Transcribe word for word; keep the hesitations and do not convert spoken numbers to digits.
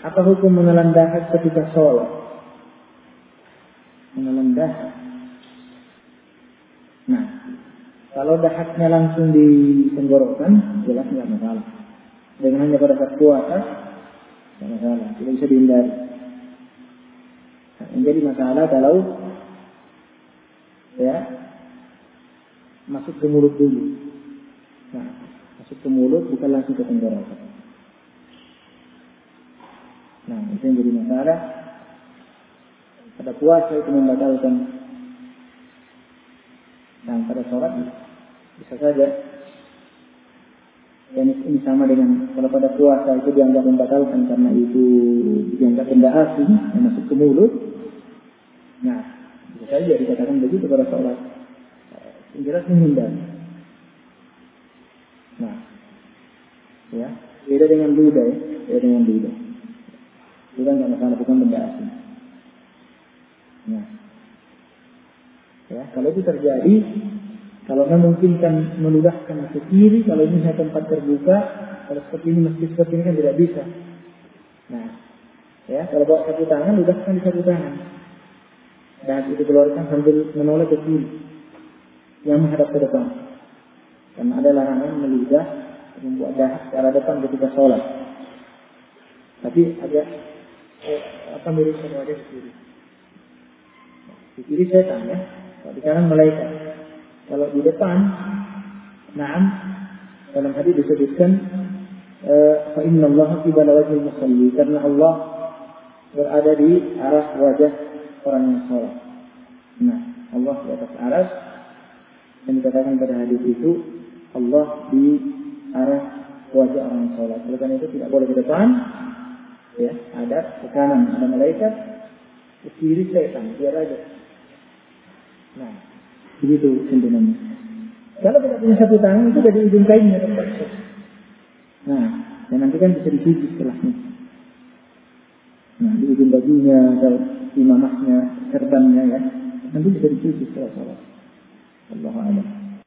Apa hukum menelan dahak ketika sholat? Menelan dahak. Nah, kalau dahaknya langsung di tenggorokan, jelas tidak masalah. Dengan hanya pada saat puasa, tidak masalah, tidak bisa dihindari. Nah, yang jadi masalah kalau ya masuk ke mulut dulu. Nah, masuk ke mulut bukan langsung ke tenggorokan. Nah, itu yang jadi masalah. Pada puasa itu membatalkan. Nah, pada sholat bisa saja. Dan ini sama dengan kalau pada puasa itu dianggap membatalkan karena itu dianggap benda asing yang masuk ke mulut. Nah, bisa saja dikatakan begitu pada sholat. Yang jelas menghindari. Nah, ya, beda dengan ludah, ya, beda dengan ludah. Bukan tidak masalah, bukan benda asing. Nah, ya, kalau itu terjadi, kalau memungkinkan meludahkan ke kiri, kalau ini tempat terbuka, kalau seperti ini masjid seperti ini kan tidak bisa. Nah, ya, kalau bawa satu tangan, ludahkan di satu tangan. Dan itu keluarkan sambil menoleh ke kiri, yang menghadap ke depan. Karena ada larangan meludah, membuat dahak ke arah depan ketika sholat. Tapi agak eh, apa mirip sama wajah ke kiri. Di kiri setan, ya. Kalau di kanan malaikat. Kalau di depan, na'am, dalam hadis disebutkan, fa inna Allah qibala wajhil musalli, karena Allah berada di arah wajah orang yang sholat. Nah, Allah di atas arah, dan dikatakan pada hadis itu, Allah di arah wajah orang yang sholat. Oleh karena itu tidak boleh di depan, ya, ada ke kanan ada malaikat, ke kiri setan, biar aja. Nah, begitu sentuhannya. Kalau tidak punya satu tangan itu dari ujung kainnya terpaksa. Nah, dan nanti kan bisa dicuci setelahnya. Nah, di ujung bajunya atau imamahnya, serbannya, ya, nanti bisa dicuci setelah sholat. Allahu a'lam.